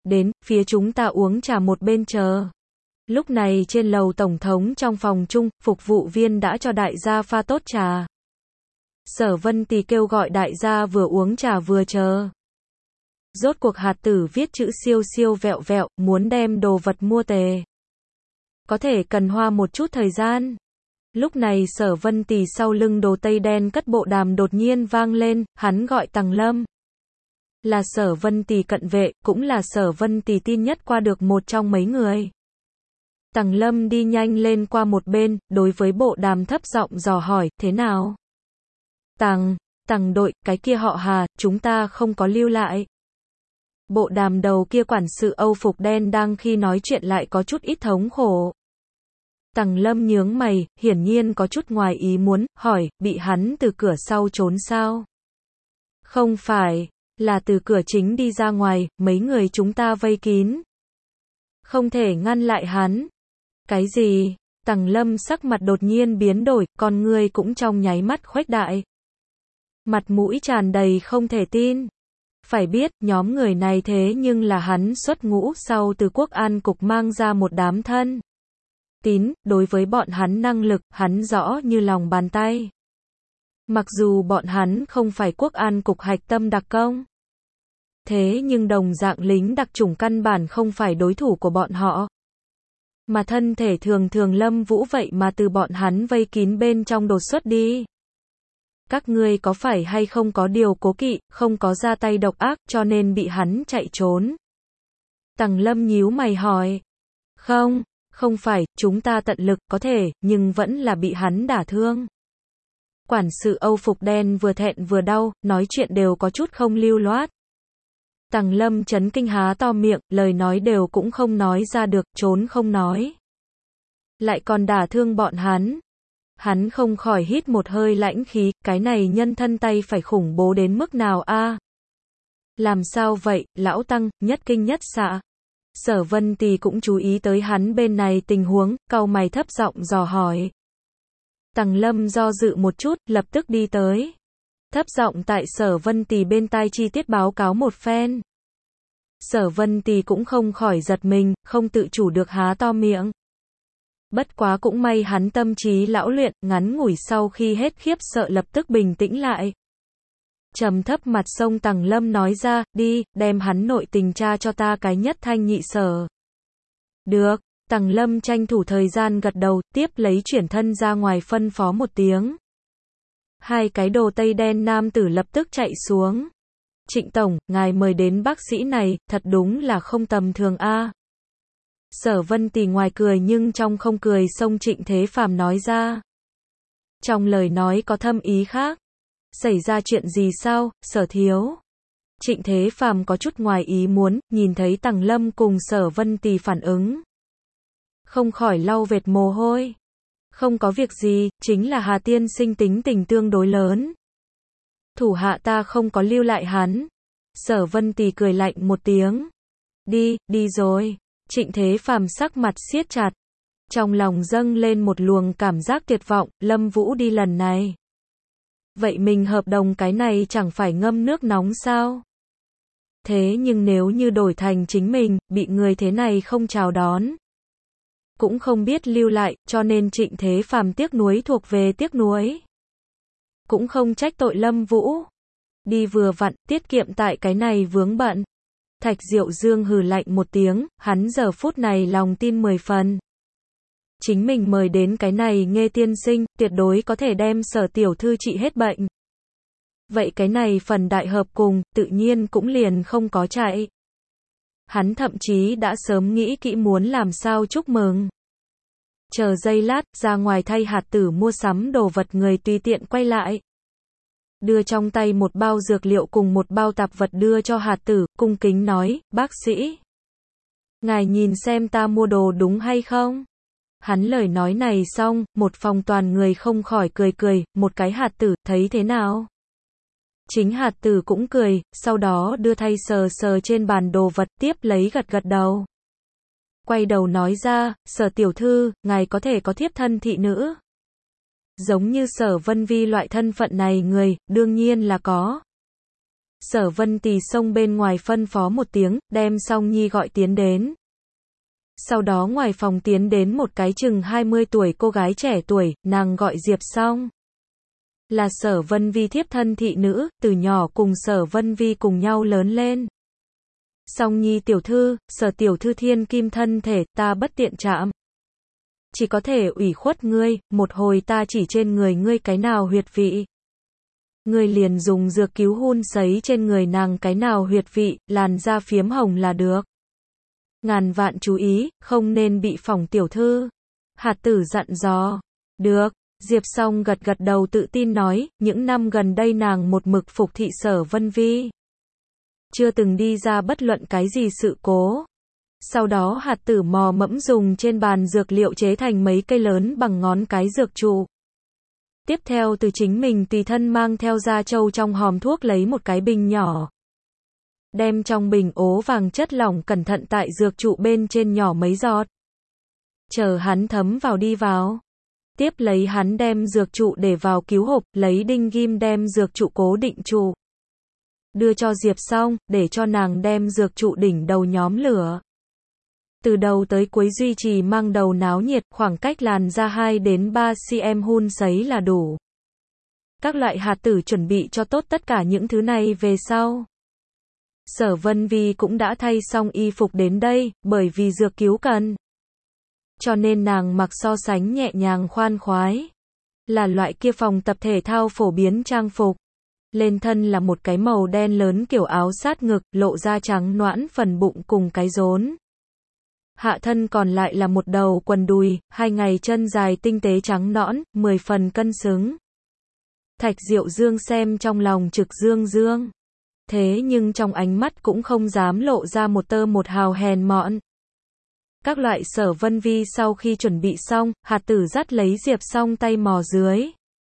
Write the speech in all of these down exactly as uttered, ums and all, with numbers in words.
Đến, phía chúng ta uống trà một bên chờ. Lúc này trên lầu tổng thống trong phòng chung, phục vụ viên đã cho đại gia pha tốt trà. Sở Vân Tì kêu gọi đại gia vừa uống trà vừa chờ. Rốt cuộc hạt tử viết chữ siêu siêu vẹo vẹo, muốn đem đồ vật mua tề. Có thể cần hoa một chút thời gian. Lúc này Sở Vân Tì sau lưng đồ tây đen cất bộ đàm đột nhiên vang lên, hắn gọi Tằng Lâm. Là Sở Vân Tì cận vệ, cũng là Sở Vân Tì tin nhất qua được một trong mấy người. Tằng Lâm đi nhanh lên qua một bên, đối với bộ đàm thấp giọng dò hỏi, thế nào? Tằng, Tằng đội, cái kia họ Hà, chúng ta không có lưu lại. Bộ đàm đầu kia quản sự Âu phục đen đang khi nói chuyện lại có chút ít thống khổ. Tằng Lâm nhướng mày, hiển nhiên có chút ngoài ý muốn, hỏi, bị hắn từ cửa sau trốn sao? Không phải, là từ cửa chính đi ra ngoài, mấy người chúng ta vây kín. Không thể ngăn lại hắn. Cái gì? Tằng Lâm sắc mặt đột nhiên biến đổi, con ngươi cũng trong nháy mắt khuếch đại. Mặt mũi tràn đầy không thể tin. Phải biết, nhóm người này thế nhưng là hắn xuất ngũ sau từ quốc an cục mang ra một đám thân tín, đối với bọn hắn năng lực, hắn rõ như lòng bàn tay. Mặc dù bọn hắn không phải quốc an cục hạch tâm đặc công. Thế nhưng đồng dạng lính đặc chủng căn bản không phải đối thủ của bọn họ. Mà thân thể thường thường Lâm Vũ vậy mà từ bọn hắn vây kín bên trong đột xuất đi. Các ngươi có phải hay không có điều cố kỵ, không có ra tay độc ác, cho nên bị hắn chạy trốn? Tằng Lâm nhíu mày hỏi. Không, không phải, chúng ta tận lực có thể, nhưng vẫn là bị hắn đả thương. Quản sự Âu phục đen vừa thẹn vừa đau, nói chuyện đều có chút không lưu loát. Tằng Lâm chấn kinh há to miệng, lời nói đều cũng không nói ra được, trốn không nói. Lại còn đả thương bọn hắn. Hắn không khỏi hít một hơi lãnh khí, cái này nhân thân tay phải khủng bố đến mức nào a? Làm sao vậy, lão Tăng, nhất kinh nhất xạ. Sở Vân Tì cũng chú ý tới hắn bên này tình huống, cau mày thấp giọng dò hỏi. Tằng Lâm do dự một chút, lập tức đi tới. Thấp giọng tại Sở Vân Tì bên tai chi tiết báo cáo một phen. Sở Vân Tì cũng không khỏi giật mình, không tự chủ được há to miệng. Bất quá cũng may hắn tâm trí lão luyện, ngắn ngủi sau khi hết khiếp sợ lập tức bình tĩnh lại. Trầm thấp mặt sông Tằng Lâm nói ra, đi, đem hắn nội tình tra cho ta cái nhất thanh nhị sở. Được, Tằng Lâm tranh thủ thời gian gật đầu, tiếp lấy chuyển thân ra ngoài phân phó một tiếng. Hai cái đồ tây đen nam tử lập tức chạy xuống. Trịnh Tổng, ngài mời đến bác sĩ này, thật đúng là không tầm thường a. Sở Vân Tì ngoài cười nhưng trong không cười xông Trịnh Thế Phàm nói ra. Trong lời nói có thâm ý khác. Xảy ra chuyện gì sao, Sở thiếu? Trịnh Thế Phàm có chút ngoài ý muốn, nhìn thấy Tằng Lâm cùng Sở Vân Tì phản ứng. Không khỏi lau vệt mồ hôi. Không có việc gì, chính là Hà tiên sinh tính tình tương đối lớn. Thủ hạ ta không có lưu lại hắn. Sở Vân Tì cười lạnh một tiếng. Đi, đi rồi. Trịnh Thế Phàm sắc mặt siết chặt. Trong lòng dâng lên một luồng cảm giác tuyệt vọng, Lâm Vũ đi lần này. Vậy mình hợp đồng cái này chẳng phải ngâm nước nóng sao? Thế nhưng nếu như đổi thành chính mình, bị người thế này không chào đón. Cũng không biết lưu lại, cho nên Trịnh Thế Phàm tiếc nuối thuộc về tiếc nuối. Cũng không trách tội Lâm Vũ. Đi vừa vặn, tiết kiệm tại cái này vướng bận. Thạch Diệu Dương hừ lạnh một tiếng, hắn giờ phút này lòng tin mười phần. Chính mình mời đến cái này Nghê tiên sinh, tuyệt đối có thể đem Sở tiểu thư trị hết bệnh. Vậy cái này phần đại hợp cùng, tự nhiên cũng liền không có chạy. Hắn thậm chí đã sớm nghĩ kỹ muốn làm sao chúc mừng. Chờ giây lát, ra ngoài thay hạt tử mua sắm đồ vật người tùy tiện quay lại. Đưa trong tay một bao dược liệu cùng một bao tạp vật đưa cho hạt tử, cung kính nói, bác sĩ. Ngài nhìn xem ta mua đồ đúng hay không? Hắn lời nói này xong, một phòng toàn người không khỏi cười cười, một cái hạt tử, thấy thế nào? Chính hạt tử cũng cười, sau đó đưa thay sờ sờ trên bàn đồ vật tiếp lấy gật gật đầu. Quay đầu nói ra, Sở tiểu thư, ngài có thể có thiếp thân thị nữ. Giống như Sở Vân Vi loại thân phận này người, đương nhiên là có. Sở Vân Tì xông bên ngoài phân phó một tiếng, đem Song Nhi gọi tiến đến. Sau đó ngoài phòng tiến đến một cái chừng hai mươi tuổi cô gái trẻ tuổi, nàng gọi Diệp Song. Là Sở Vân Vi thiếp thân thị nữ, từ nhỏ cùng Sở Vân Vi cùng nhau lớn lên. Song Nhi tiểu thư, Sở tiểu thư thiên kim thân thể, ta bất tiện chạm. Chỉ có thể ủy khuất ngươi, một hồi ta chỉ trên người ngươi cái nào huyệt vị. Ngươi liền dùng dược cứu hun sấy trên người nàng cái nào huyệt vị, làn da phiếm hồng là được. Ngàn vạn chú ý, không nên bị phỏng tiểu thư. Hạt tử dặn dò. Được, Diệp Song gật gật đầu tự tin nói, những năm gần đây nàng một mực phục thị Sở Vân Vi. Chưa từng đi ra bất luận cái gì sự cố. Sau đó hạt tử mò mẫm dùng trên bàn dược liệu chế thành mấy cây lớn bằng ngón cái dược trụ. Tiếp theo từ chính mình tùy thân mang theo ra châu trong hòm thuốc lấy một cái bình nhỏ. Đem trong bình ố vàng chất lỏng cẩn thận tại dược trụ bên trên nhỏ mấy giọt. Chờ hắn thấm vào đi vào. Tiếp lấy hắn đem dược trụ để vào cứu hộp, lấy đinh ghim đem dược trụ cố định trụ. Đưa cho Diệp Song, để cho nàng đem dược trụ đỉnh đầu nhóm lửa. Từ đầu tới cuối duy trì mang đầu náo nhiệt, khoảng cách làn ra hai đến ba xăng-ti-mét hun sấy là đủ. Các loại hạt tử chuẩn bị cho tốt tất cả những thứ này về sau. Sở Vân Vi cũng đã thay xong y phục đến đây, bởi vì dược cứu cần. Cho nên nàng mặc so sánh nhẹ nhàng khoan khoái. Là loại kia phòng tập thể thao phổ biến trang phục. Lên thân là một cái màu đen lớn kiểu áo sát ngực, lộ ra trắng nõn phần bụng cùng cái rốn. Hạ thân còn lại là một đầu quần đùi, hai ngày chân dài tinh tế trắng nõn, mười phần cân xứng. Thạch Diệu Dương xem trong lòng trực dương dương. Thế nhưng trong ánh mắt cũng không dám lộ ra một tơ một hào hèn mọn. Các loại Sở Vân Vi sau khi chuẩn bị xong, hạt tử dắt lấy Diệp Song tay mò dưới.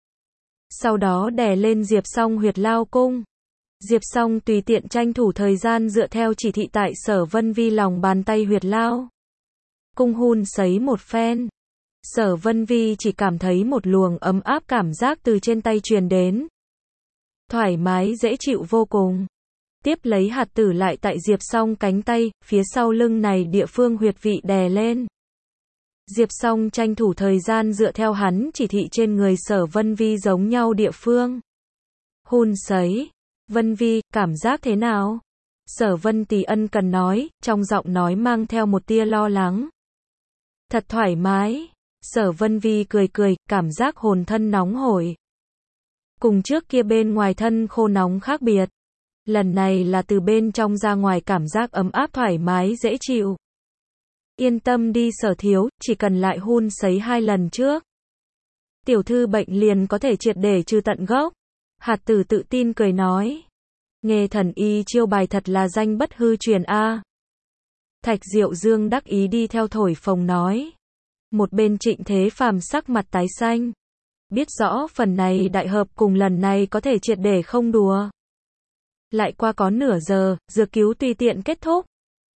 Sau đó đè lên Diệp Song huyệt lao cung. Diệp Song tùy tiện tranh thủ thời gian dựa theo chỉ thị tại Sở Vân Vi lòng bàn tay huyệt lao cung hun sấy một phen. Sở Vân Vi chỉ cảm thấy một luồng ấm áp cảm giác từ trên tay truyền đến. Thoải mái dễ chịu vô cùng. Tiếp lấy hạt tử lại tại Diệp Song cánh tay, phía sau lưng này địa phương huyệt vị đè lên. Diệp Song tranh thủ thời gian dựa theo hắn chỉ thị trên người Sở Vân Vi giống nhau địa phương. Hun sấy. Vân Vi, cảm giác thế nào? Sở Vân Tì ân cần nói, trong giọng nói mang theo một tia lo lắng. Thật thoải mái. Sở Vân Vi cười cười, cảm giác hồn thân nóng hổi. Cùng trước kia bên ngoài thân khô nóng khác biệt. Lần này là từ bên trong ra ngoài cảm giác ấm áp thoải mái dễ chịu. Yên tâm đi Sở thiếu, chỉ cần lại hun sấy hai lần trước. Tiểu thư bệnh liền có thể triệt để trừ tận gốc. Hạt tử tự tin cười nói. Nghề thần y chiêu bài thật là danh bất hư truyền a. Thạch Diệu Dương đắc ý đi theo thổi phồng nói. Một bên Trịnh Thế Phàm sắc mặt tái xanh. Biết rõ phần này đại hợp cùng lần này có thể triệt để không đùa. Lại qua có nửa giờ, dược cứu tùy tiện kết thúc.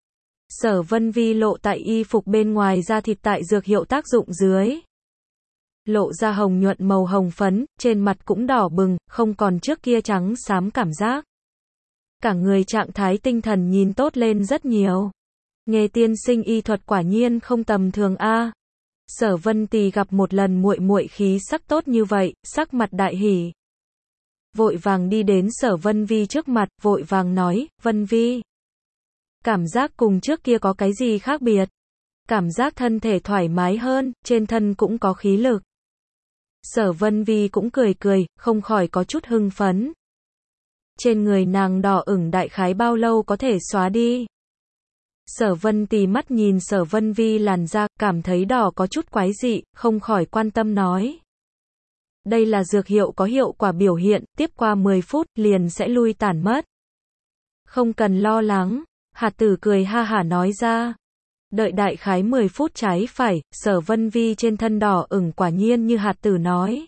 Sở Vân Vi lộ tại y phục bên ngoài da thịt tại dược hiệu tác dụng dưới. Lộ ra hồng nhuận màu hồng phấn, trên mặt cũng đỏ bừng, không còn trước kia trắng xám cảm giác. Cả người trạng thái tinh thần nhìn tốt lên rất nhiều. Nghề tiên sinh y thuật quả nhiên không tầm thường a. Sở Vân Tì gặp một lần muội muội khí sắc tốt như vậy, sắc mặt đại hỉ. Vội vàng đi đến Sở Vân Vi trước mặt, vội vàng nói, Vân Vi. Cảm giác cùng trước kia có cái gì khác biệt? Cảm giác thân thể thoải mái hơn, trên thân cũng có khí lực. Sở Vân Vi cũng cười cười, không khỏi có chút hưng phấn. Trên người nàng đỏ ửng đại khái bao lâu có thể xóa đi? Sở Vân Tì mắt nhìn Sở Vân Vi làn da, cảm thấy đỏ có chút quái dị, không khỏi quan tâm nói. Đây là dược hiệu có hiệu quả biểu hiện, tiếp qua mười phút, liền sẽ lui tản mất. Không cần lo lắng, hạt tử cười ha hả nói ra. Đợi đại khái mười phút trái phải, Sở Vân Vi trên thân đỏ ửng quả nhiên như hạt tử nói.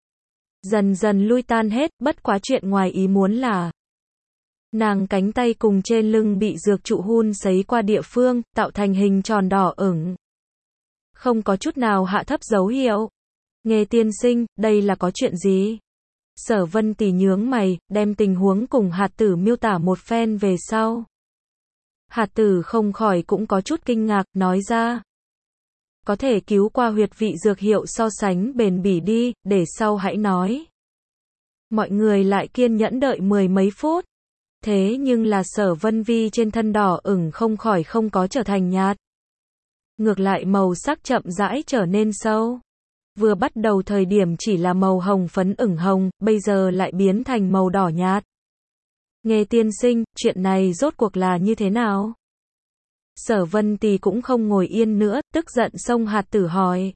Dần dần lui tan hết, bất quá chuyện ngoài ý muốn là. Nàng cánh tay cùng trên lưng bị dược trụ hun sấy qua địa phương, tạo thành hình tròn đỏ ửng. Không có chút nào hạ thấp dấu hiệu. Nghề tiên sinh, đây là có chuyện gì? Sở Vân Tì nhướng mày, đem tình huống cùng hạt tử miêu tả một phen về sau. Hạt tử không khỏi cũng có chút kinh ngạc, nói ra. Có thể cứu qua huyệt vị dược hiệu so sánh bền bỉ đi, để sau hãy nói. Mọi người lại kiên nhẫn đợi mười mấy phút. Thế nhưng là Sở Vân Vi trên thân đỏ ửng không khỏi không có trở thành nhạt. Ngược lại màu sắc chậm rãi trở nên sâu. Vừa bắt đầu thời điểm chỉ là màu hồng phấn ửng hồng, bây giờ lại biến thành màu đỏ nhạt. Nghe tiên sinh, chuyện này rốt cuộc là như thế nào? Sở Vân Tì cũng không ngồi yên nữa, tức giận xông hạt tử hỏi.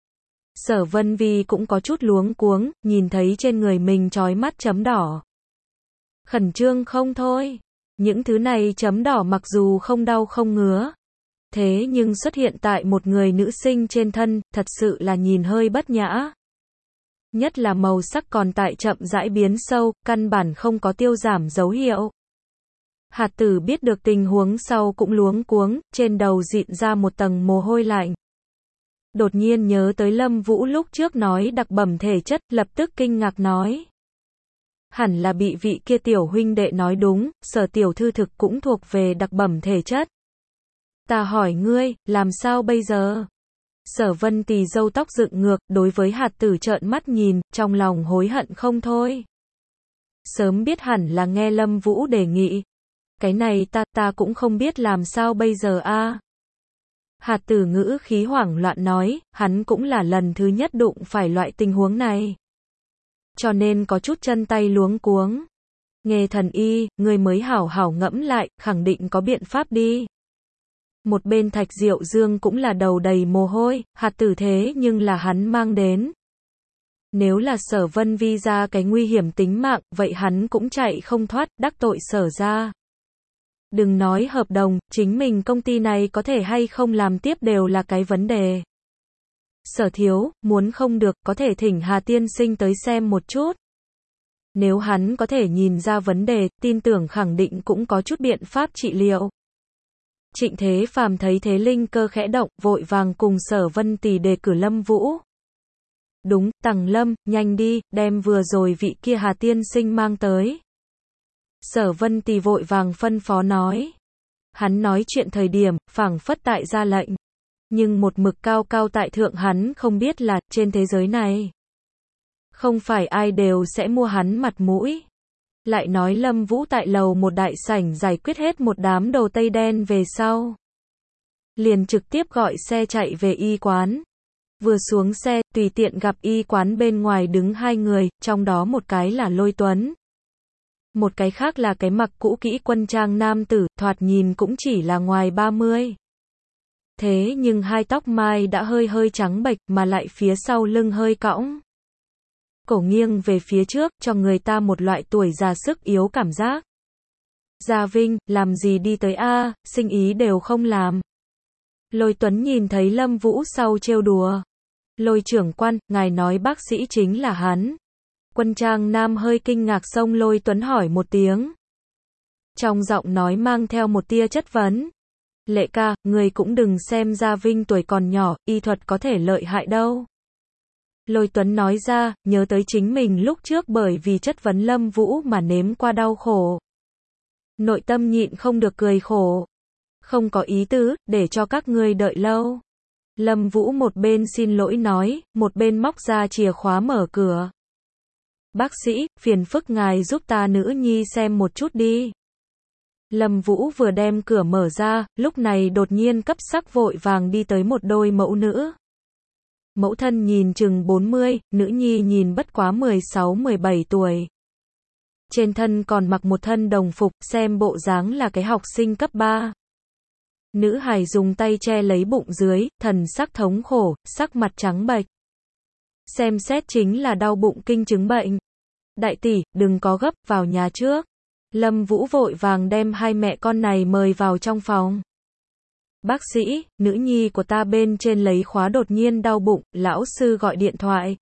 Sở Vân Vi cũng có chút luống cuống, nhìn thấy trên người mình chói mắt chấm đỏ. Khẩn trương không thôi. Những thứ này chấm đỏ mặc dù không đau không ngứa. Thế nhưng xuất hiện tại một người nữ sinh trên thân, thật sự là nhìn hơi bất nhã. Nhất là màu sắc còn tại chậm rãi biến sâu, căn bản không có tiêu giảm dấu hiệu. Hạt tử biết được tình huống sau cũng luống cuống, trên đầu dịn ra một tầng mồ hôi lạnh. Đột nhiên nhớ tới Lâm Vũ lúc trước nói đặc bẩm thể chất, lập tức kinh ngạc nói. Hẳn là bị vị kia tiểu huynh đệ nói đúng, Sở tiểu thư thực cũng thuộc về đặc bẩm thể chất. Ta hỏi ngươi, làm sao bây giờ? Sở Vân Tì râu tóc dựng ngược, đối với hạt tử trợn mắt nhìn, trong lòng hối hận không thôi. Sớm biết hẳn là nghe Lâm Vũ đề nghị. Cái này ta, ta cũng không biết làm sao bây giờ a. À. Hạt tử ngữ khí hoảng loạn nói, hắn cũng là lần thứ nhất đụng phải loại tình huống này. Cho nên có chút chân tay luống cuống. Nghe thần y, ngươi mới hảo hảo ngẫm lại, khẳng định có biện pháp đi. Một bên Thạch Diệu Dương cũng là đầu đầy mồ hôi, hạt tử thế nhưng là hắn mang đến. Nếu là Sở Vân Vi ra cái nguy hiểm tính mạng, vậy hắn cũng chạy không thoát, đắc tội Sở ra. Đừng nói hợp đồng, chính mình công ty này có thể hay không làm tiếp đều là cái vấn đề. Sở thiếu, muốn không được, có thể thỉnh Hà tiên sinh tới xem một chút. Nếu hắn có thể nhìn ra vấn đề, tin tưởng khẳng định cũng có chút biện pháp trị liệu. Trịnh Thế Phàm thấy thế linh cơ khẽ động, vội vàng cùng Sở Vân Tì đề cử Lâm Vũ. Đúng, Tằng Lâm, nhanh đi, đem vừa rồi vị kia Hà tiên sinh mang tới. Sở Vân Tì vội vàng phân phó nói. Hắn nói chuyện thời điểm, phảng phất tại ra lệnh. Nhưng một mực cao cao tại thượng hắn không biết là, trên thế giới này. Không phải ai đều sẽ mua hắn mặt mũi. Lại nói Lâm Vũ tại lầu một đại sảnh giải quyết hết một đám đồ tây đen về sau. Liền trực tiếp gọi xe chạy về y quán. Vừa xuống xe, tùy tiện gặp y quán bên ngoài đứng hai người, trong đó một cái là Lôi Tuấn. Một cái khác là cái mặc cũ kỹ quân trang nam tử, thoạt nhìn cũng chỉ là ngoài ba mươi. Thế nhưng hai tóc mai đã hơi hơi trắng bệch mà lại phía sau lưng hơi cõng. Cổ nghiêng về phía trước, cho người ta một loại tuổi già sức yếu cảm giác. Gia Vinh, làm gì đi tới a, sinh ý đều không làm. Lôi Tuấn nhìn thấy Lâm Vũ sau trêu đùa. Lôi trưởng quan, ngài nói bác sĩ chính là hắn. Quân trang nam hơi kinh ngạc xông Lôi Tuấn hỏi một tiếng. Trong giọng nói mang theo một tia chất vấn. Lệ ca, người cũng đừng xem Gia Vinh tuổi còn nhỏ, y thuật có thể lợi hại đâu. Lôi Tuấn nói ra, nhớ tới chính mình lúc trước bởi vì chất vấn Lâm Vũ mà nếm qua đau khổ. Nội tâm nhịn không được cười khổ. Không có ý tứ, để cho các ngươi đợi lâu. Lâm Vũ một bên xin lỗi nói, một bên móc ra chìa khóa mở cửa. Bác sĩ, phiền phức ngài giúp ta nữ nhi xem một chút đi. Lâm Vũ vừa đem cửa mở ra, lúc này đột nhiên cấp sắc vội vàng đi tới một đôi mẫu nữ. Mẫu thân nhìn chừng bốn mươi, nữ nhi nhìn bất quá mười sáu mười bảy tuổi. Trên thân còn mặc một thân đồng phục, xem bộ dáng là cái học sinh cấp ba. Nữ hài dùng tay che lấy bụng dưới, thần sắc thống khổ, sắc mặt trắng bệch. Xem xét chính là đau bụng kinh chứng bệnh. Đại tỷ, đừng có gấp, vào nhà trước. Lâm Vũ vội vàng đem hai mẹ con này mời vào trong phòng. Bác sĩ, nữ nhi của ta bên trên lấy khóa đột nhiên đau bụng, lão sư gọi điện thoại.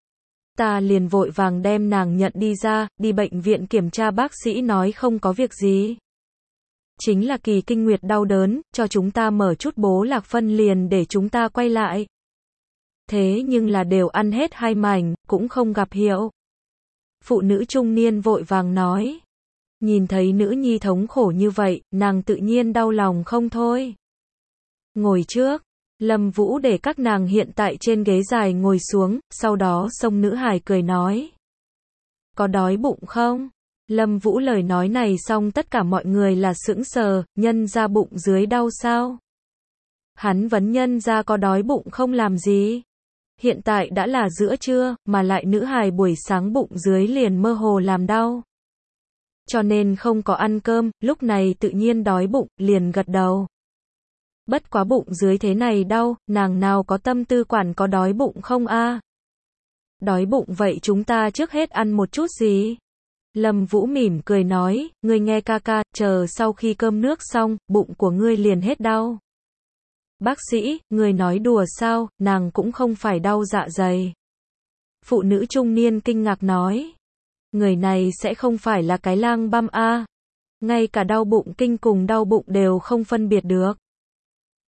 Ta liền vội vàng đem nàng nhận đi ra, đi bệnh viện kiểm tra bác sĩ nói không có việc gì. Chính là kỳ kinh nguyệt đau đớn, cho chúng ta mở chút bố lạc phân liền để chúng ta quay lại. Thế nhưng là đều ăn hết hai mảnh, cũng không gặp hiệu. Phụ nữ trung niên vội vàng nói. Nhìn thấy nữ nhi thống khổ như vậy, nàng tự nhiên đau lòng không thôi. Ngồi trước. Lâm Vũ để các nàng hiện tại trên ghế dài ngồi xuống, sau đó xông nữ hài cười nói. Có đói bụng không? Lâm Vũ lời nói này xong tất cả mọi người là sững sờ, nhân ra bụng dưới đau sao? Hắn vấn nhân ra có đói bụng không làm gì? Hiện tại đã là giữa trưa, mà lại nữ hài buổi sáng bụng dưới liền mơ hồ làm đau. Cho nên không có ăn cơm, lúc này tự nhiên đói bụng, liền gật đầu. Bất quá bụng dưới thế này đau, nàng nào có tâm tư quản có đói bụng không a? Đói bụng vậy chúng ta trước hết ăn một chút gì? Lâm Vũ mỉm cười nói, ngươi nghe ca ca, chờ sau khi cơm nước xong, bụng của ngươi liền hết đau. Bác sĩ, người nói đùa sao, nàng cũng không phải đau dạ dày. Phụ nữ trung niên kinh ngạc nói. Người này sẽ không phải là cái lang băm a? Ngay cả đau bụng kinh cùng đau bụng đều không phân biệt được.